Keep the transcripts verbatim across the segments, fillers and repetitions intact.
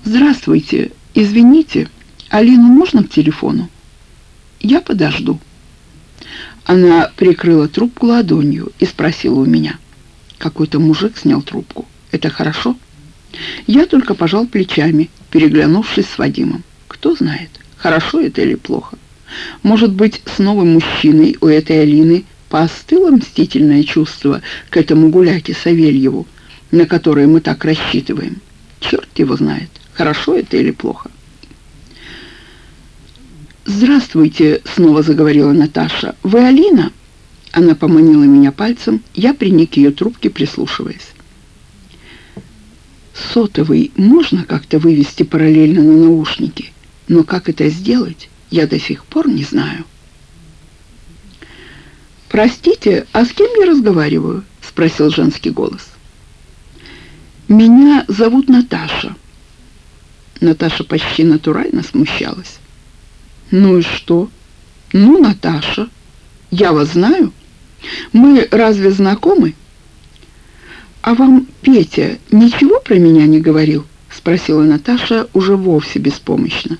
«Здравствуйте. Извините, Алину можно к телефону?» «Я подожду». Она прикрыла трубку ладонью и спросила у меня. «Какой-то мужик снял трубку. Это хорошо?» Я только пожал плечами, переглянувшись с Вадимом. Кто знает, хорошо это или плохо. Может быть, с новым мужчиной у этой Алины поостыло мстительное чувство к этому гуляке Савельеву, на которое мы так рассчитываем. Черт его знает, хорошо это или плохо. «Здравствуйте», — снова заговорила Наташа. «Вы Алина?» Она поманила меня пальцем, я приник к ее трубке, прислушиваясь. «Сотовый можно как-то вывести параллельно на наушники, но как это сделать, я до сих пор не знаю». «Простите, а с кем я разговариваю?» — спросил женский голос. «Меня зовут Наташа». Наташа почти натурально смущалась. «Ну и что? Ну, Наташа, я вас знаю. Мы разве знакомы?» «А вам Петя ничего про меня не говорил?» — спросила Наташа уже вовсе беспомощно.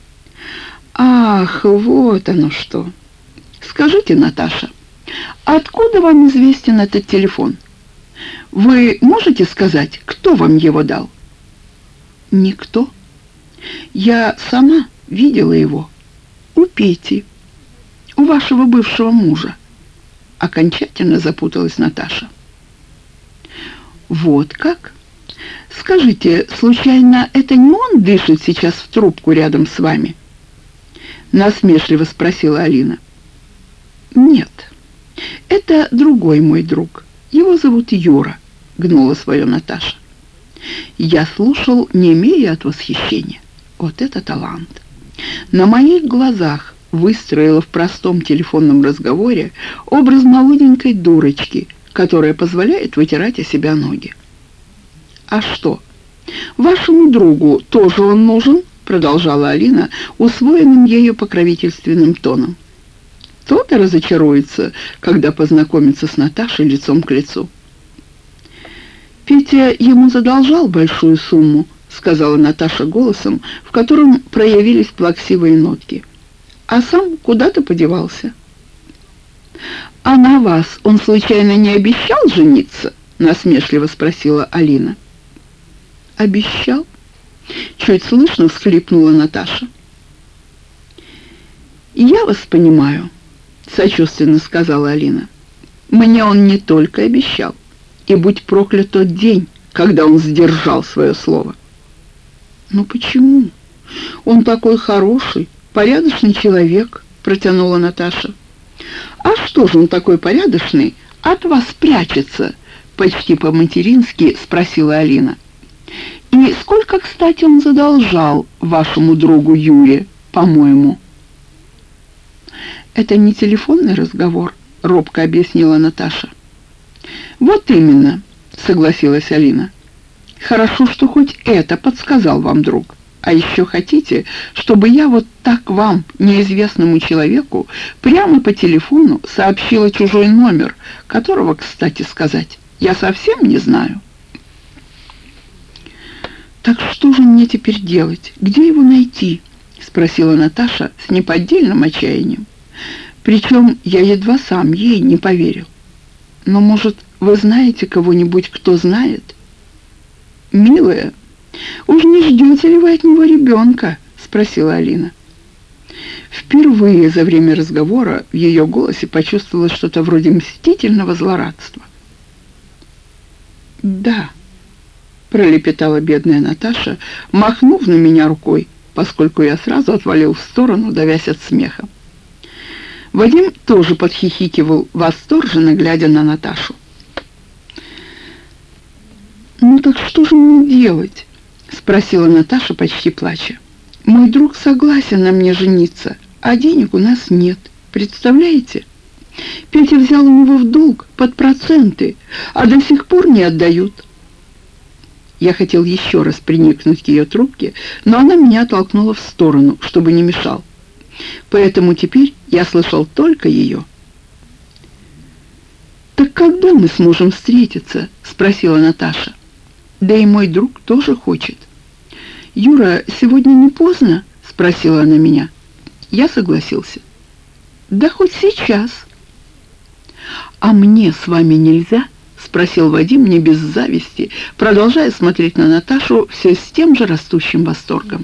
«Ах, вот оно что! Скажите, Наташа, откуда вам известен этот телефон? Вы можете сказать, кто вам его дал?» «Никто. Я сама видела его. У Пети, у вашего бывшего мужа». Окончательно запуталась Наташа. «Вот как? Скажите, случайно это не он дышит сейчас в трубку рядом с вами?» Насмешливо спросила Алина. «Нет, это другой мой друг. Его зовут Юра», — гнула свое Наташа. Я слушал, не имея от восхищения. Вот это талант! На моих глазах выстроила в простом телефонном разговоре образ молоденькой дурочки, которая позволяет вытирать о себя ноги. «А что, вашему другу тоже он нужен?» — продолжала Алина усвоенным ею покровительственным тоном. «То-то разочаруется, когда познакомится с Наташей лицом к лицу». «Петя ему задолжал большую сумму», — сказала Наташа голосом, в котором проявились плаксивые нотки. «А сам куда-то подевался». «А на вас он случайно не обещал жениться?» — насмешливо спросила Алина. «Обещал?» — чуть слышно всхлипнула Наташа. «Я вас понимаю», — сочувственно сказала Алина. «Мне он не только обещал, и будь проклят тот день, когда он сдержал свое слово». «Ну почему? Он такой хороший, порядочный человек», — протянула Наташа. «А что же он такой порядочный, от вас прячется?» — почти по-матерински спросила Алина. «И сколько, кстати, он задолжал вашему другу Юре, по-моему?» «Это не телефонный разговор», — робко объяснила Наташа. «Вот именно», — согласилась Алина. «Хорошо, что хоть это подсказал вам друг. А еще хотите, чтобы я вот так вам, неизвестному человеку, прямо по телефону сообщила чужой номер, которого, кстати сказать, я совсем не знаю?» «Так что же мне теперь делать? Где его найти?» — спросила Наташа с неподдельным отчаянием. Причем я едва сам ей не поверил. «Но, может, вы знаете кого-нибудь, кто знает?» «Милая, уж не ждете ли вы от него ребенка?» — спросила Алина. Впервые за время разговора в ее голосе почувствовала что-то вроде мстительного злорадства. «Да», — пролепетала бедная Наташа, махнув на меня рукой, поскольку я сразу отвалил в сторону, давясь от смеха. Вадим тоже подхихикивал, восторженно глядя на Наташу. «Ну так что же мне делать?» — спросила Наташа, почти плача. «Мой друг согласен на мне жениться, а денег у нас нет. Представляете? Петя взял у него в долг под проценты, а до сих пор не отдают». Я хотел еще раз приникнуть к ее трубке, но она меня оттолкнула в сторону, чтобы не мешал. Поэтому теперь я слышал только ее. «Так когда мы сможем встретиться?» — спросила Наташа. «Да и мой друг тоже хочет. «Юра, сегодня не поздно?» — спросила она меня. Я согласился. «Да хоть сейчас». «А мне с вами нельзя?» — спросил Вадим не без зависти, продолжая смотреть на Наташу все с тем же растущим восторгом.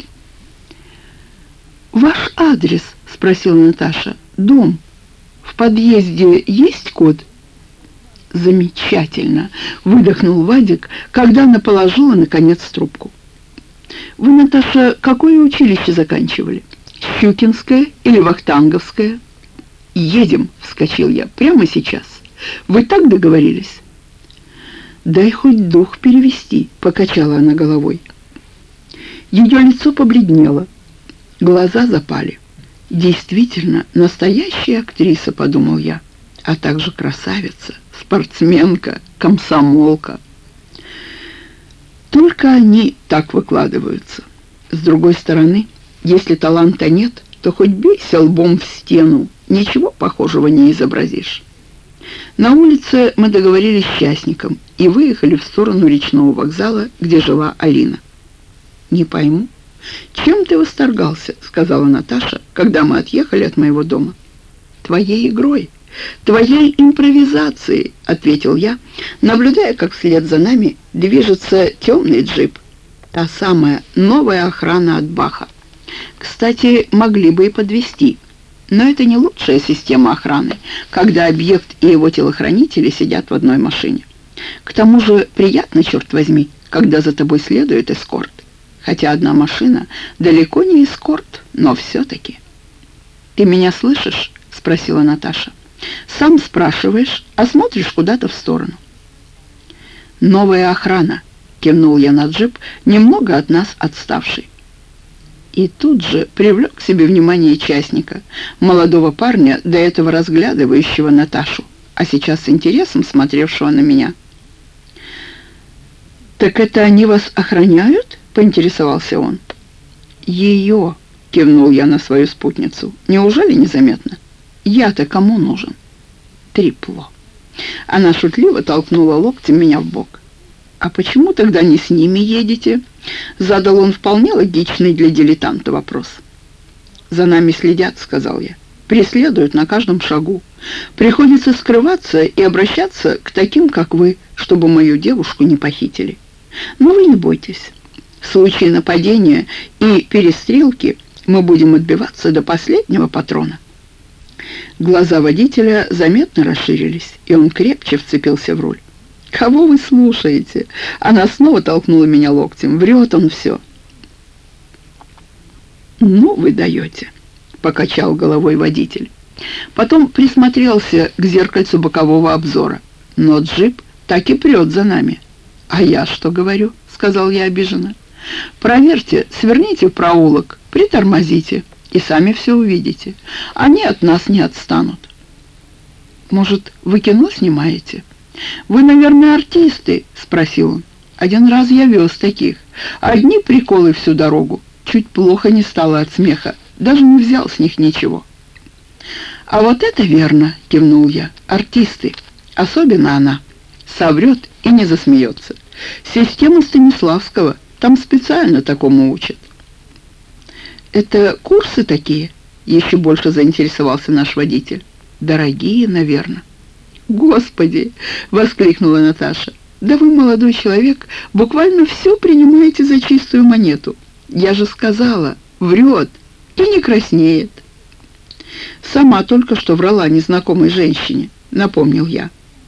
«Ваш адрес?» — спросила Наташа. «Дом. В подъезде есть код?» «Замечательно!» — выдохнул Вадик, когда она положила, наконец, трубку. «Вы, Наташа, какое училище заканчивали? Щукинское или Вахтанговское?» «Едем!» — вскочил я. «Прямо сейчас. Вы так договорились?» «Дай хоть дух перевести», — покачала она головой. Ее лицо побледнело, глаза запали. «Действительно, настоящая актриса», — подумал я, «а также красавица, спортсменка, комсомолка». Только они так выкладываются. С другой стороны, если таланта нет, то хоть бейся лбом в стену, ничего похожего не изобразишь. На улице мы договорились с частником и выехали в сторону речного вокзала, где жила Алина. «Не пойму, чем ты восторгался?» — сказала Наташа, когда мы отъехали от моего дома. «Твоей игрой, твоей импровизацией», — ответил я, наблюдая, как вслед за нами движется темный джип. Та самая новая охрана от Баха. Кстати, могли бы и подвезти. Но это не лучшая система охраны, когда объект и его телохранители сидят в одной машине. К тому же приятно, черт возьми, когда за тобой следует эскорт. Хотя одна машина далеко не эскорт, но все-таки. «Ты меня слышишь?» — спросила Наташа. «Сам спрашиваешь, а смотришь куда-то в сторону». «Новая охрана», — кивнул я на джип, немного от нас отставший. И тут же привлек к себе внимание частника, молодого парня, до этого разглядывающего Наташу, а сейчас с интересом смотревшего на меня. «Так это они вас охраняют?» — поинтересовался он. «Ее», — кивнул я на свою спутницу. «Неужели незаметно? Я-то кому нужен?» «Трепло». Она шутливо толкнула локтем меня в бок. «А почему тогда не с ними едете?» — задал он вполне логичный для дилетанта вопрос. «За нами следят», — сказал я. «Преследуют на каждом шагу. Приходится скрываться и обращаться к таким, как вы, чтобы мою девушку не похитили. Но вы не бойтесь. В случае нападения и перестрелки мы будем отбиваться до последнего патрона». Глаза водителя заметно расширились, и он крепче вцепился в руль. «Кого вы слушаете?» Она снова толкнула меня локтем. «Врет он все». «Ну, вы даете», — покачал головой водитель. Потом присмотрелся к зеркальцу бокового обзора. Но джип так и прет за нами. «А я что говорю?» — сказал я обиженно. «Проверьте, сверните в проулок, притормозите, и сами все увидите. Они от нас не отстанут». «Может, вы кино снимаете?» «Вы, наверное, артисты?» — спросил он. «Один раз я вез таких. Одни приколы всю дорогу. Чуть плохо не стало от смеха. Даже не взял с них ничего». «А вот это верно!» — кивнул я. «Артисты. Особенно она. Соврет и не засмеется. Система Станиславского. Там специально такому учат». «Это курсы такие?» — еще больше заинтересовался наш водитель. «Дорогие, наверное». «Господи!» — воскликнула Наташа. «Да вы, молодой человек, буквально все принимаете за чистую монету. Я же сказала, врет и не краснеет». «Сама только что врала незнакомой женщине», — напомнил я.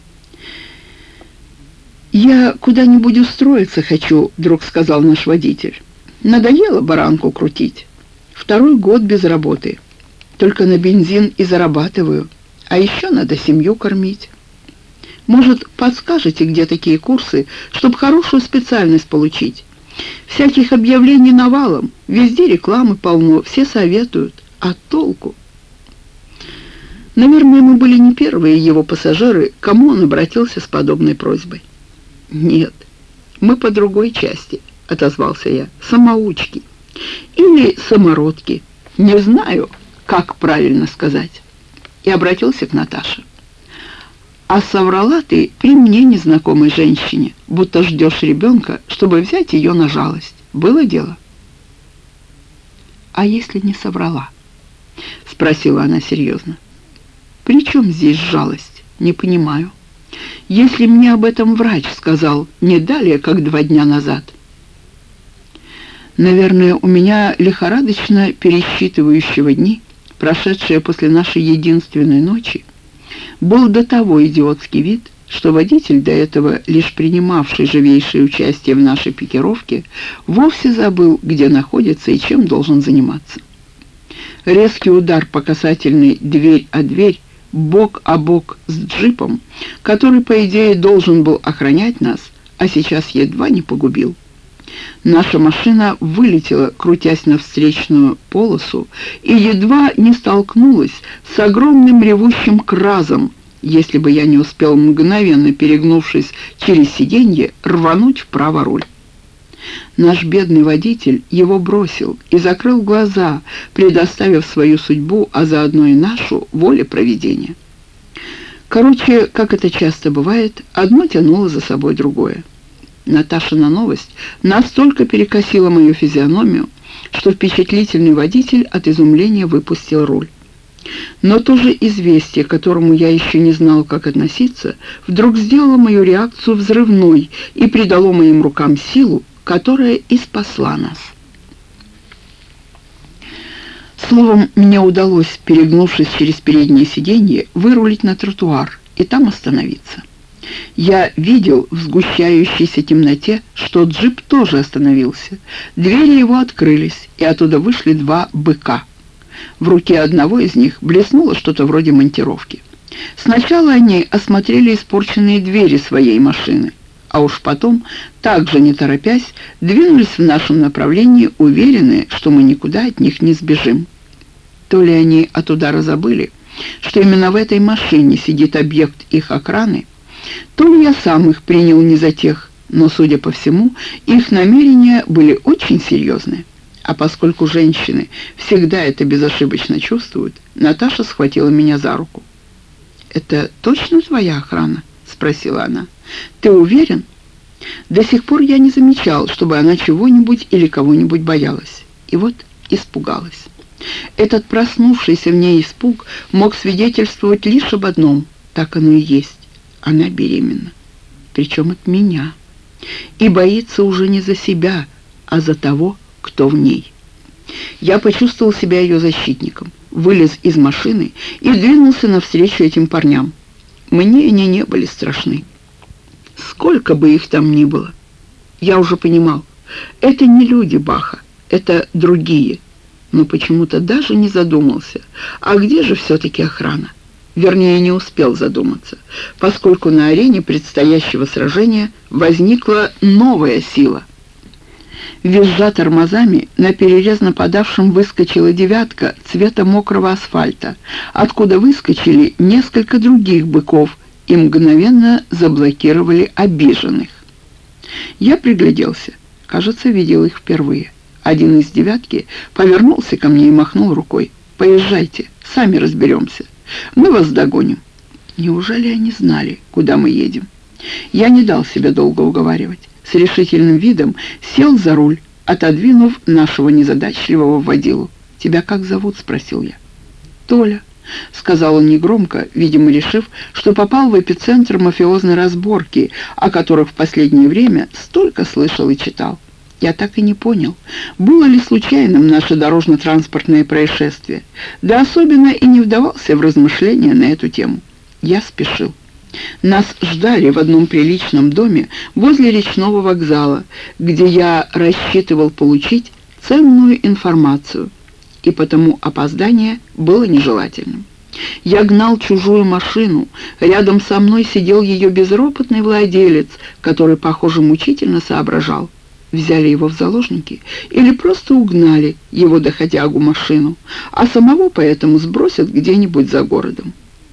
«Я куда-нибудь устроиться хочу», — вдруг сказал наш водитель. «Надоело баранку крутить. Второй год без работы. Только на бензин и зарабатываю. А еще надо семью кормить. Может, подскажете, где такие курсы, чтобы хорошую специальность получить? Всяких объявлений навалом, везде рекламы полно, все советуют. А толку?» Наверное, мы были не первые его пассажиры, к кому он обратился с подобной просьбой. «Нет, мы по другой части», — отозвался я, — «самоучки. Или самородки. Не знаю, как правильно сказать». И обратился к Наташе. А соврала ты при мне незнакомой женщине, будто ждешь ребенка, чтобы взять ее на жалость. Было дело?» «А если не соврала?» — спросила она серьезно. «При чем здесь жалость? Не понимаю. Если мне об этом врач сказал не далее, как два дня назад». Наверное, у меня лихорадочно пересчитывающего дни, прошедшие после нашей единственной ночи, был до того идиотский вид, что водитель, до этого лишь принимавший живейшее участие в нашей пикировке, вовсе забыл, где находится и чем должен заниматься. Резкий удар по касательной дверь о дверь, бок о бок с джипом, который, по идее, должен был охранять нас, а сейчас едва не погубил. Наша машина вылетела, крутясь на встречную полосу, и едва не столкнулась с огромным ревущим кразом, если бы я не успел, мгновенно перегнувшись через сиденье, рвануть вправо руль. Наш бедный водитель его бросил и закрыл глаза, предоставив свою судьбу, а заодно и нашу, воле провидения. Короче, как это часто бывает, одно тянуло за собой другое. Наташина новость настолько перекосила мою физиономию, что впечатлительный водитель от изумления выпустил руль. Но то же известие, к которому я еще не знал, как относиться, вдруг сделало мою реакцию взрывной и придало моим рукам силу, которая и спасла нас. Словом, мне удалось, перегнувшись через переднее сиденье, вырулить на тротуар и там остановиться. Я видел в сгущающейся темноте, что джип тоже остановился. Двери его открылись, и оттуда вышли два быка. В руке одного из них блеснуло что-то вроде монтировки. Сначала они осмотрели испорченные двери своей машины, а уж потом, также не торопясь, двинулись в нашем направлении, уверенные, что мы никуда от них не сбежим. То ли они от удара забыли, что именно в этой машине сидит объект их охраны, то ли я сам их принял не за тех, но, судя по всему, их намерения были очень серьезные. А поскольку женщины всегда это безошибочно чувствуют, Наташа схватила меня за руку. «Это точно твоя охрана?» — спросила она. «Ты уверен?» До сих пор я не замечал, чтобы она чего-нибудь или кого-нибудь боялась. И вот испугалась. Этот проснувшийся в ней испуг мог свидетельствовать лишь об одном. Так оно и есть. Она беременна. Причем от меня. И боится уже не за себя, а за того, кто в ней. Я почувствовал себя ее защитником, вылез из машины и двинулся навстречу этим парням. Мне они не были страшны. Сколько бы их там ни было. Я уже понимал, это не люди Баха, это другие. Но почему-то даже не задумался, а где же все-таки охрана? Вернее, не успел задуматься, поскольку на арене предстоящего сражения возникла новая сила. Визжа тормозами, на перерез нападавшим выскочила девятка цвета мокрого асфальта, откуда выскочили несколько других быков и мгновенно заблокировали обиженных. Я пригляделся, кажется, видел их впервые. Один из девятки повернулся ко мне и махнул рукой. «Поезжайте, сами разберемся. Мы вас догоним». Неужели они знали, куда мы едем? Я не дал себя долго уговаривать. С решительным видом сел за руль, отодвинув нашего незадачливого водилу. «Тебя как зовут?» — спросил я. «Толя», — сказал он негромко, видимо, решив, что попал в эпицентр мафиозной разборки, о которых в последнее время столько слышал и читал. Я так и не понял, было ли случайным наше дорожно-транспортное происшествие, да особенно и не вдавался в размышления на эту тему. Я спешил. Нас ждали в одном приличном доме возле речного вокзала, где я рассчитывал получить ценную информацию, и потому опоздание было нежелательным. Я гнал чужую машину, рядом со мной сидел ее безропотный владелец, который, похоже, мучительно соображал. Взяли его в заложники или просто угнали его доходягу машину, а самого поэтому сбросят где-нибудь за городом.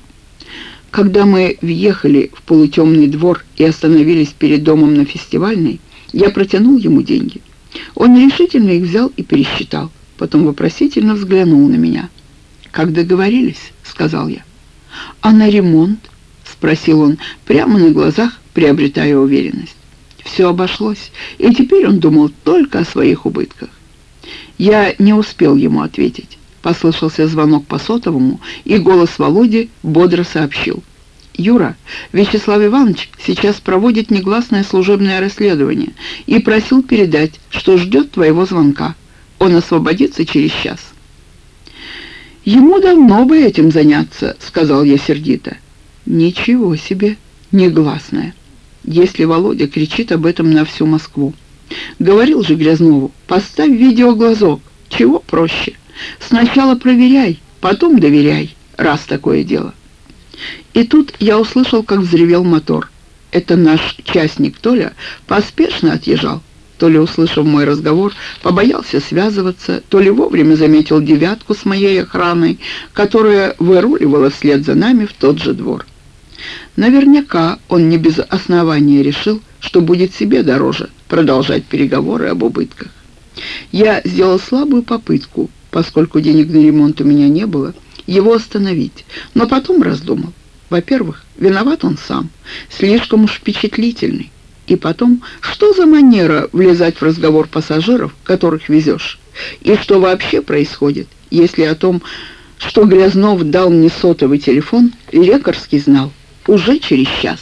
Когда мы въехали в полутемный двор и остановились перед домом на Фестивальной, я протянул ему деньги. Он решительно их взял и пересчитал, потом вопросительно взглянул на меня. «Как договорились?» — сказал я. «А на ремонт?» — спросил он, прямо на глазах приобретая уверенность. Все обошлось, и теперь он думал только о своих убытках. Я не успел ему ответить. Послышался звонок по сотовому, и голос Володи бодро сообщил: «Юра, Вячеслав Иванович сейчас проводит негласное служебное расследование и просил передать, что ждет твоего звонка. Он освободится через час». «Ему давно бы этим заняться», — сказал я сердито. «Ничего себе, негласное. Если Володя кричит об этом на всю Москву. Говорил же Грязнову: поставь видеоглазок, чего проще. Сначала проверяй, потом доверяй, раз такое дело». И тут я услышал, как взревел мотор. Это наш частник Толя поспешно отъезжал. То ли, услышав мой разговор, побоялся связываться, то ли вовремя заметил девятку с моей охраной, которая выруливала вслед за нами в тот же двор. Наверняка он не без основания решил, что будет себе дороже продолжать переговоры об убытках. Я сделал слабую попытку, поскольку денег на ремонт у меня не было, его остановить, но потом раздумал. Во-первых, виноват он сам, слишком уж впечатлительный. И потом, что за манера влезать в разговор пассажиров, которых везешь? И что вообще происходит, если о том, что Грязнов дал мне сотовый телефон, лекарский знал уже через час?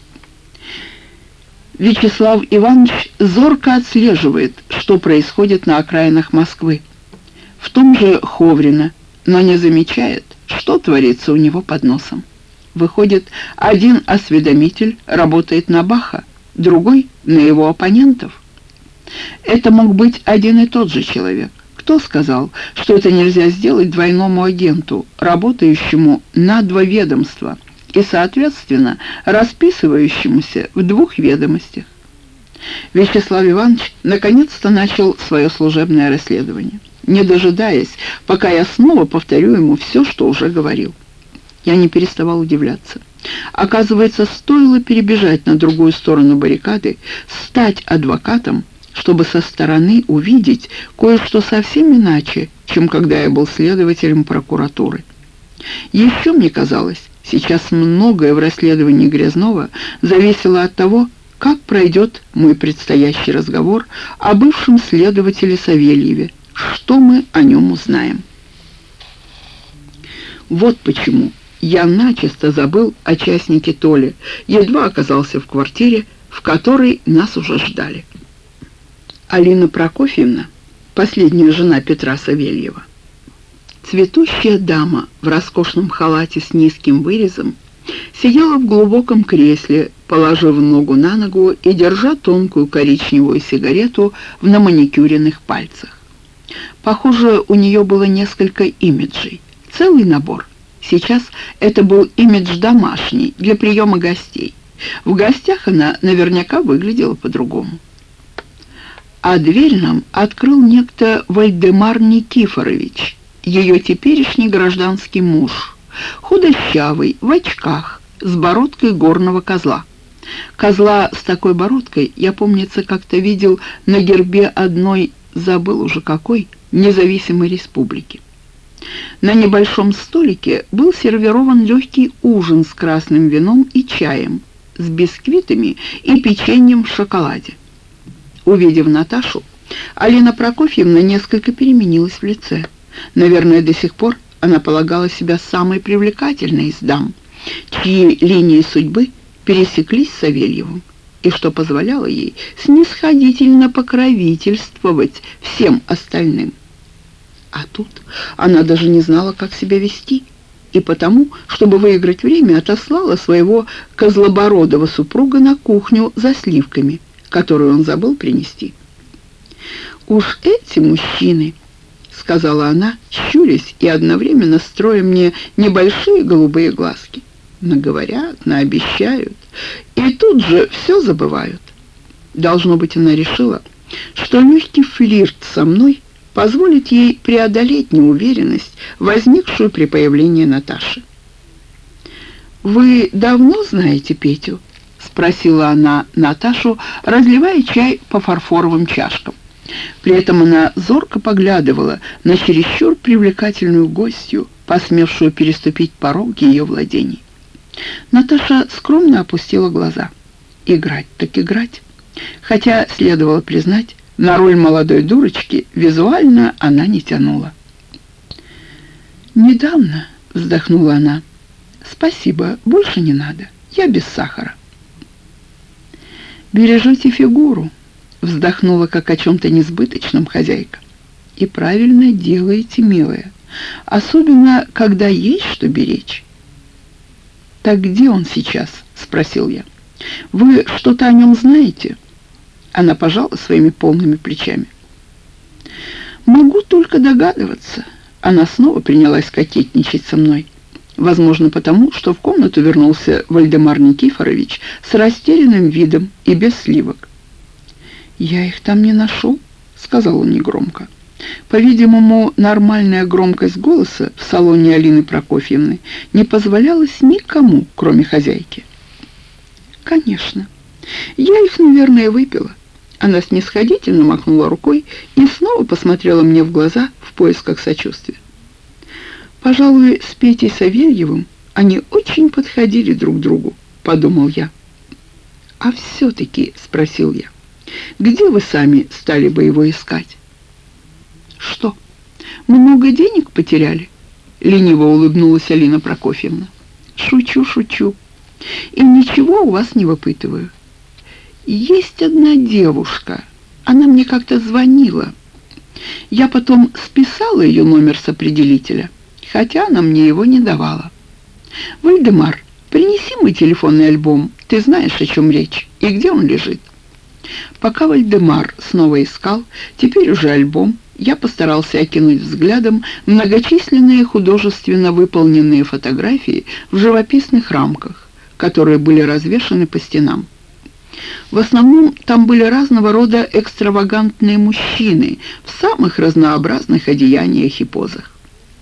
Вячеслав Иванович зорко отслеживает, что происходит на окраинах Москвы, в том же Ховрино, но не замечает, что творится у него под носом. Выходит, один осведомитель работает на Баха, другой — на его оппонентов. Это мог быть один и тот же человек. Кто сказал, что это нельзя сделать двойному агенту, работающему на два ведомства и, соответственно, расписывающемуся в двух ведомостях? Вячеслав Иванович наконец-то начал свое служебное расследование, не дожидаясь, пока я снова повторю ему все, что уже говорил. Я не переставал удивляться. Оказывается, стоило перебежать на другую сторону баррикады, стать адвокатом, чтобы со стороны увидеть кое-что совсем иначе, чем когда я был следователем прокуратуры. Еще мне казалось, сейчас многое в расследовании Грязнова зависело от того, как пройдет мой предстоящий разговор о бывшем следователе Савельеве, что мы о нем узнаем. Вот почему я начисто забыл о частнике Толе, едва оказался в квартире, в которой нас уже ждали. Алина Прокофьевна, последняя жена Петра Савельева, цветущая дама в роскошном халате с низким вырезом, сидела в глубоком кресле, положив ногу на ногу и держа тонкую коричневую сигарету в наманикюренных пальцах. Похоже, у нее было несколько имиджей, целый набор. Сейчас это был имидж домашний, для приема гостей. В гостях она наверняка выглядела по-другому. А дверь нам открыл некто Вальдемар Никифорович, ее теперешний гражданский муж, худощавый, в очках, с бородкой горного козла. Козла с такой бородкой я, помнится, как-то видел на гербе одной, забыл уже какой, независимой республики. На небольшом столике был сервирован легкий ужин с красным вином и чаем, с бисквитами и печеньем в шоколаде. Увидев Наташу, Алина Прокофьевна несколько переменилась в лице. Наверное, до сих пор она полагала себя самой привлекательной из дам, чьи линии судьбы пересеклись с Савельевым, и что позволяло ей снисходительно покровительствовать всем остальным. А тут она даже не знала, как себя вести, и потому, чтобы выиграть время, отослала своего козлобородого супруга на кухню за сливками, которую он забыл принести. «Уж эти мужчины», — сказала она, щурясь и одновременно строя мне небольшие голубые глазки, наговорят, наобещают, и тут же все забывают. Должно быть, она решила, что легкий флирт со мной позволит ей преодолеть неуверенность, возникшую при появлении Наташи. «Вы давно знаете Петю?» — спросила она Наташу, разливая чай по фарфоровым чашкам. При этом она зорко поглядывала на чересчур привлекательную гостью, посмевшую переступить порог ее владений. Наташа скромно опустила глаза. Играть так играть. Хотя, следовало признать, на роль молодой дурочки визуально она не тянула. «Недавно», — вздохнула она. «Спасибо, больше не надо. Я без сахара». «Бережете фигуру», — вздохнула, как о чем-то несбыточном хозяйка. «И правильно делаете, милая. Особенно, когда есть что беречь». «Так где он сейчас?» — спросил я. «Вы что-то о нем знаете?» Она пожала своими полными плечами. «Могу только догадываться». Она снова принялась кокетничать со мной. Возможно, потому, что в комнату вернулся Вальдемар Никифорович с растерянным видом и без сливок. «Я их там не нашел», — сказал он негромко. По-видимому, нормальная громкость голоса в салоне Алины Прокофьевны не позволялась никому, кроме хозяйки. «Конечно. Я их, наверное, выпила». Она снисходительно махнула рукой и снова посмотрела мне в глаза в поисках сочувствия. «Пожалуй, с Петей Савельевым они очень подходили друг другу», — подумал я. «А все-таки», — спросил я, — «где вы сами стали бы его искать?» «Что, много денег потеряли?» — лениво улыбнулась Алина Прокофьевна. «Шучу, шучу. И ничего у вас не выпытываю. Есть одна девушка, она мне как-то звонила. Я потом списала ее номер с определителя, хотя она мне его не давала. Вальдемар, принеси мой телефонный альбом, ты знаешь, о чем речь, и где он лежит». Пока Вальдемар снова искал, теперь уже альбом, я постарался окинуть взглядом многочисленные художественно выполненные фотографии в живописных рамках, которые были развешаны по стенам. В основном там были разного рода экстравагантные мужчины в самых разнообразных одеяниях и позах.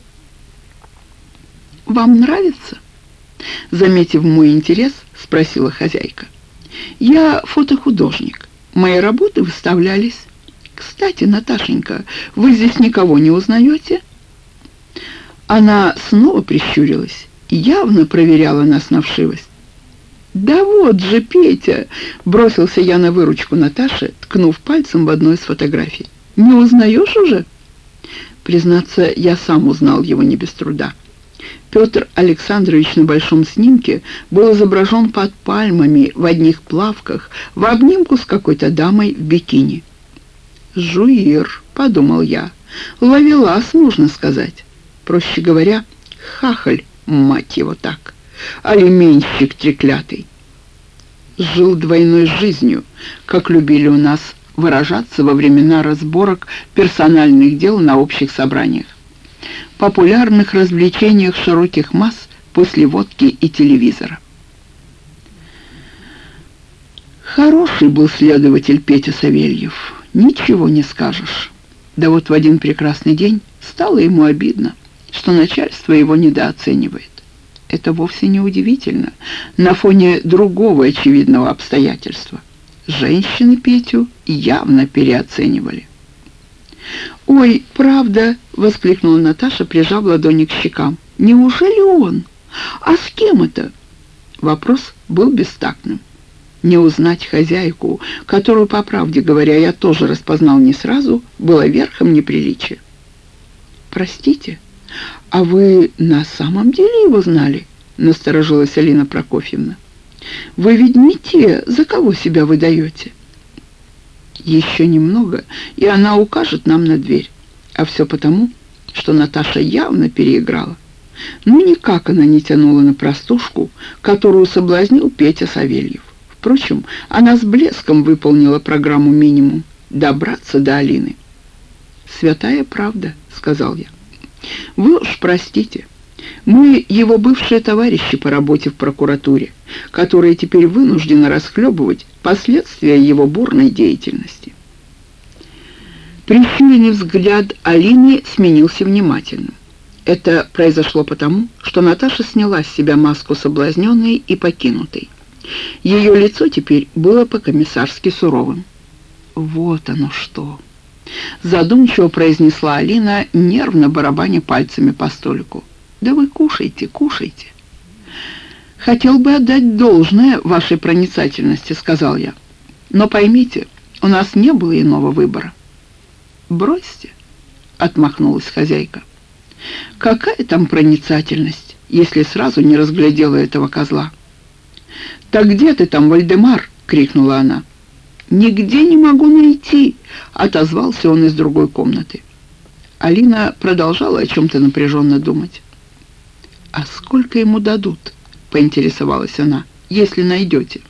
«Вам нравится?» Заметив мой интерес, спросила хозяйка. «Я фотохудожник. Мои работы выставлялись. Кстати, Наташенька, вы здесь никого не узнаете?» Она снова прищурилась и явно проверяла нас на вшивость. «Да вот же Петя!» — бросился я на выручку Наташи, ткнув пальцем в одну из фотографий. «Не узнаешь уже?» Признаться, я сам узнал его не без труда. Петр Александрович на большом снимке был изображен под пальмами в одних плавках в обнимку с какой-то дамой в бикини. «Жуир», — подумал я, — «ловелас, можно сказать. Проще говоря, хахаль, мать его так, алименщик треклятый. Жил двойной жизнью, как любили у нас выражаться во времена разборок персональных дел на общих собраниях, популярных развлечениях широких масс после водки и телевизора. Хороший был следователь Петя Савельев, ничего не скажешь. Да вот в один прекрасный день стало ему обидно, что начальство его недооценивает. Это вовсе не удивительно на фоне другого очевидного обстоятельства. Женщины Петю явно переоценивали. «Ой, правда!» — воскликнула Наташа, прижав ладони к щекам. «Неужели он? А с кем это?» Вопрос был бестактным. Не узнать хозяйку, которую, по правде говоря, я тоже распознал не сразу, было верхом неприличия. «Простите, а вы на самом деле его знали?» — насторожилась Алина Прокофьевна. «Вы ведь не те, за кого себя выдаете». Еще немного, и она укажет нам на дверь. А все потому, что Наташа явно переиграла. Ну, никак она не тянула на простушку, которую соблазнил Петя Савельев. Впрочем, она с блеском выполнила программу «Минимум» — добраться до Алины. «Святая правда», — сказал я. «Вы уж простите, мы его бывшие товарищи по работе в прокуратуре, которые теперь вынуждены расхлебывать последствия его бурной деятельности». Прищуренный взгляд Алины сменился внимательным. Это произошло потому, что Наташа сняла с себя маску соблазненной и покинутой. Ее лицо теперь было по-комиссарски суровым. «Вот оно что!» — задумчиво произнесла Алина, нервно барабаня пальцами по столику. «Да вы кушайте, кушайте». «Хотел бы отдать должное вашей проницательности», — сказал я. «Но поймите, у нас не было иного выбора». «Бросьте», — отмахнулась хозяйка. «Какая там проницательность, если сразу не разглядела этого козла?» «Так где ты там, Вальдемар?» — крикнула она. «Нигде не могу найти», — отозвался он из другой комнаты. Алина продолжала о чем-то напряженно думать. «А сколько ему дадут?» — поинтересовалась она. «Если найдете».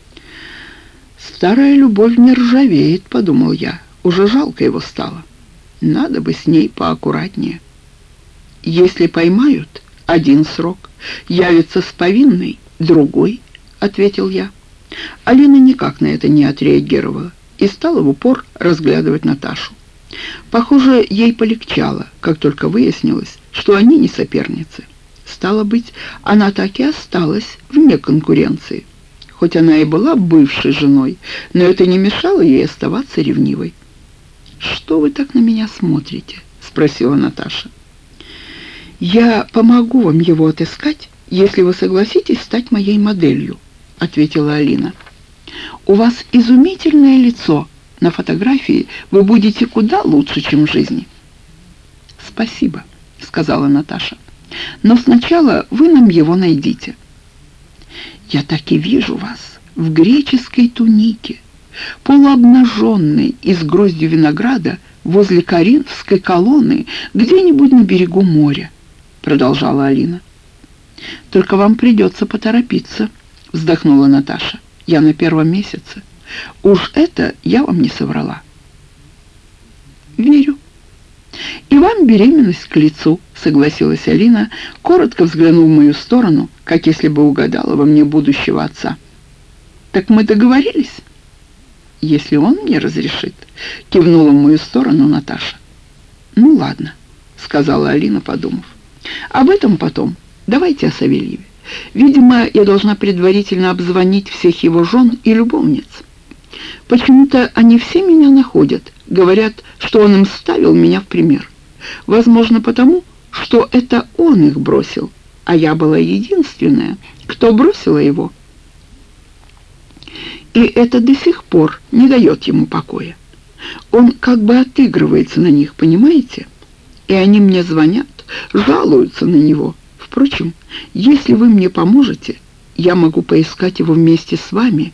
«Старая любовь не ржавеет», — подумал я. Уже жалко его стало. Надо бы с ней поаккуратнее. «Если поймают, один срок. Явится с повинной, другой», — ответил я. Алина никак на это не отреагировала и стала в упор разглядывать Наташу. Похоже, ей полегчало, как только выяснилось, что они не соперницы. Стало быть, она так и осталась вне конкуренции. Хоть она и была бывшей женой, но это не мешало ей оставаться ревнивой. «Что вы так на меня смотрите?» — спросила Наташа. «Я помогу вам его отыскать, если вы согласитесь стать моей моделью», — ответила Алина. «У вас изумительное лицо. На фотографии вы будете куда лучше, чем в жизни». «Спасибо», — сказала Наташа. «Но сначала вы нам его найдите». «Я так и вижу вас в греческой тунике, полуобнаженной и с гроздью винограда возле Коринфской колонны где-нибудь на берегу моря», — продолжала Алина. «Только вам придется поторопиться», — вздохнула Наташа. «Я на первом месяце. Уж это я вам не соврала». «Верю. И вам беременность к лицу», — согласилась Алина, коротко взглянув в мою сторону, как если бы угадала во мне будущего отца. «Так мы договорились?» «Если он мне разрешит», — кивнула в мою сторону Наташа. «Ну ладно», — сказала Алина, подумав. «Об этом потом. Давайте о Савельеве. Видимо, я должна предварительно обзвонить всех его жен и любовниц. Почему-то они все меня находят, говорят, что он им ставил меня в пример. Возможно, потому, что это он их бросил, а я была единственная, кто бросила его. И это до сих пор не дает ему покоя. Он как бы отыгрывается на них, понимаете? И они мне звонят, жалуются на него. Впрочем, если вы мне поможете, я могу поискать его вместе с вами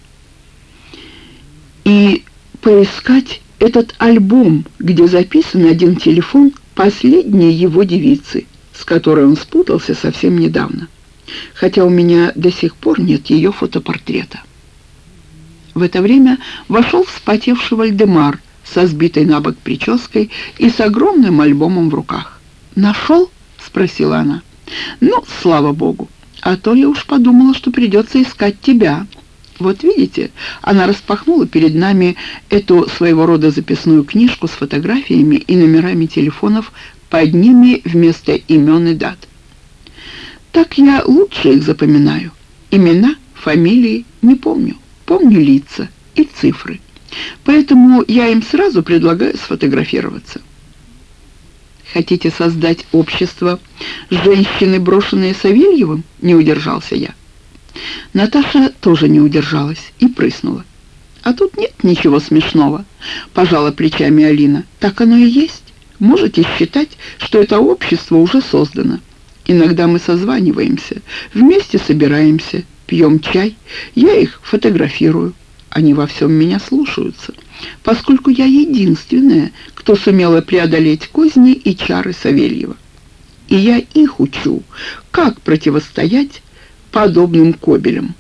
и поискать этот альбом, где записан один телефон последней его девицы, с которой он спутался совсем недавно, хотя у меня до сих пор нет ее фотопортрета». В это время вошел вспотевший Вальдемар со сбитой на бок прической и с огромным альбомом в руках. «Нашел?» — спросила она. «Ну, слава богу, а то я уж подумала, что придется искать тебя. Вот видите, она распахнула перед нами эту своего рода записную книжку с фотографиями и номерами телефонов под ними вместо имен и дат. Так я лучше их запоминаю. Имена, фамилии не помню, помню лица и цифры. Поэтому я им сразу предлагаю сфотографироваться». «Хотите создать общество женщины, брошенные Савельевым?» — не удержался я. Наташа тоже не удержалась и прыснула. «А тут нет ничего смешного», — пожала плечами Алина. «Так оно и есть. Можете считать, что это общество уже создано. Иногда мы созваниваемся, вместе собираемся, пьем чай, я их фотографирую. Они во всем меня слушаются, поскольку я единственная, кто сумела преодолеть козни и чары Савельева. И я их учу, как противостоять подобным кобелям.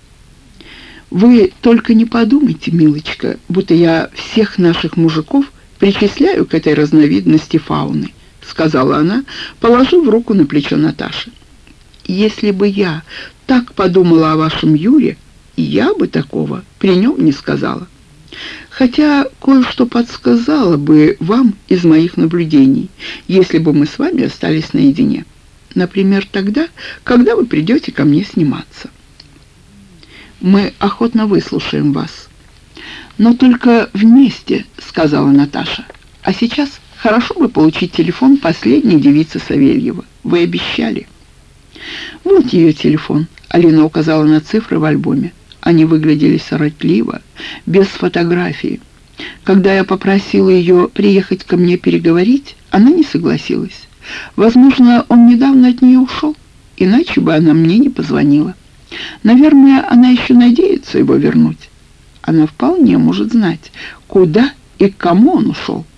Вы только не подумайте, милочка, будто я всех наших мужиков причисляю к этой разновидности фауны», — сказала она, положив руку на плечо Наташи. «Если бы я так подумала о вашем Юре, я бы такого при нем не сказала. Хотя кое-что подсказала бы вам из моих наблюдений, если бы мы с вами остались наедине. Например, тогда, когда вы придете ко мне сниматься. Мы охотно выслушаем вас. Но только вместе», — сказала Наташа. «А сейчас хорошо бы получить телефон последней девицы Савельева. Вы обещали». «Вот ее телефон», — Алина указала на цифры в альбоме. Они выглядели сиротливо, без фотографии. Когда я попросила ее приехать ко мне переговорить, она не согласилась. Возможно, он недавно от нее ушел, иначе бы она мне не позвонила. Наверное, она еще надеется его вернуть. Она вполне может знать, куда и к кому он ушел.